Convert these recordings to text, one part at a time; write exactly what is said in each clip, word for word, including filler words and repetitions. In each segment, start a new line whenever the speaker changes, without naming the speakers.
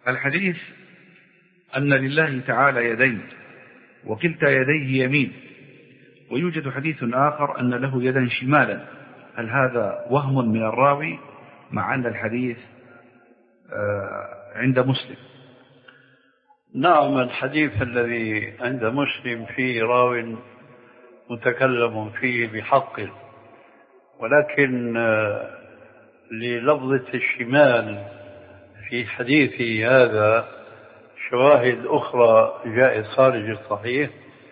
الحديث أن لله تعالى يدين وكلتا يديه يمين، ويوجد حديث آخر أن له يدا شمالا. هل هذا وهم من الراوي مع أن الحديث عند مسلم؟
نعم، الحديث الذي عند مسلم فيه راو متكلم فيه بحق، ولكن للفظة الشمال في حديثه هذا شواهد أخرى جاءت خارج الصحيح،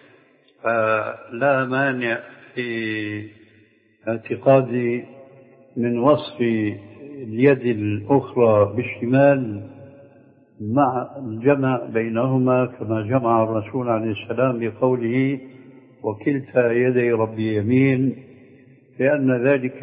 فلا مانع في اعتقادي من وصف اليد الأخرى بالشمال مع الجمع بينهما كما جمع الرسول عليه السلام بقوله وكلتا يدي ربي يمين، لأن ذلك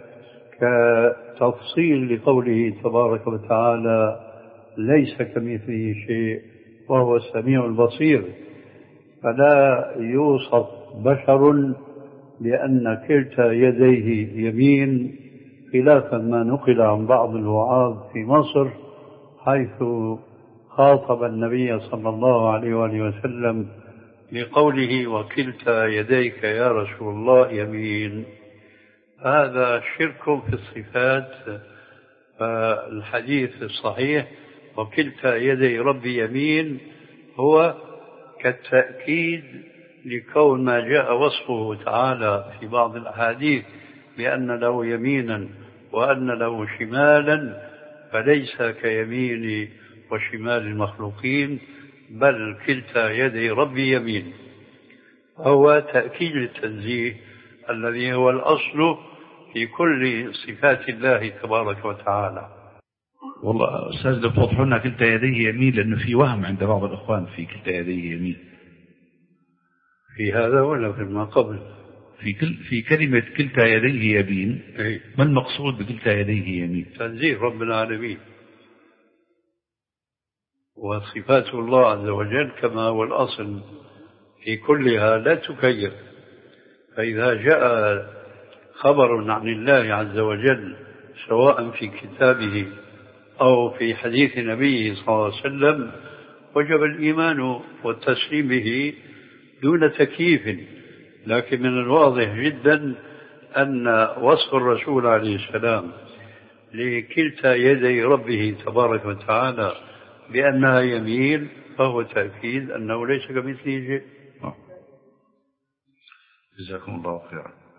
كتفصيل لقوله تبارك وتعالى ليس كمثله شيء وهو السميع البصير، فلا يوصف بشر بأن كلتا يديه يمين، خلافا ما نقل عن بعض الوعاظ في مصر حيث خاطب النبي صلى الله عليه وآله وسلم بقوله وكلتا يديك يا رسول الله يمين. هذا شرك في الصفات. فالحديث الصحيح وكلتا يدي ربي يمين هو كالتأكيد لكون ما جاء وصفه تعالى في بعض الأحاديث بأن له يمينا وأن له شمالا، فليس كيمين وشمال المخلوقين، بل كلتا يدي ربي يمين. هو تأكيد التنزيه الذي هو الأصل في كل صفات الله تبارك وتعالى.
والله أستاذ لو توضحوا لنا كلتا يديه يمين، لأنه في وهم عند بعض الإخوان في كلتا يديه يمين.
في هذا ولا في ما قبل؟
في كل في كلمة كلتا يديه يمين،
أي.
ما المقصود بكلتا يديه يمين؟
تنزيه رب العالمين وصفات الله عز وجل كما هو الأصل في كلها لا تكيف. فإذا جاء خبر عن الله عز وجل سواء في كتابه أو في حديث نبيه صلى الله عليه وسلم وجب الإيمان والتسليم به دون تكييف. لكن من الواضح جدا أن وصف الرسول عليه السلام لكلتا يدي ربه تبارك وتعالى بأنها يمين فهو تأكيد أنه ليس كمثله شيء.
جزاكم الله خيرا.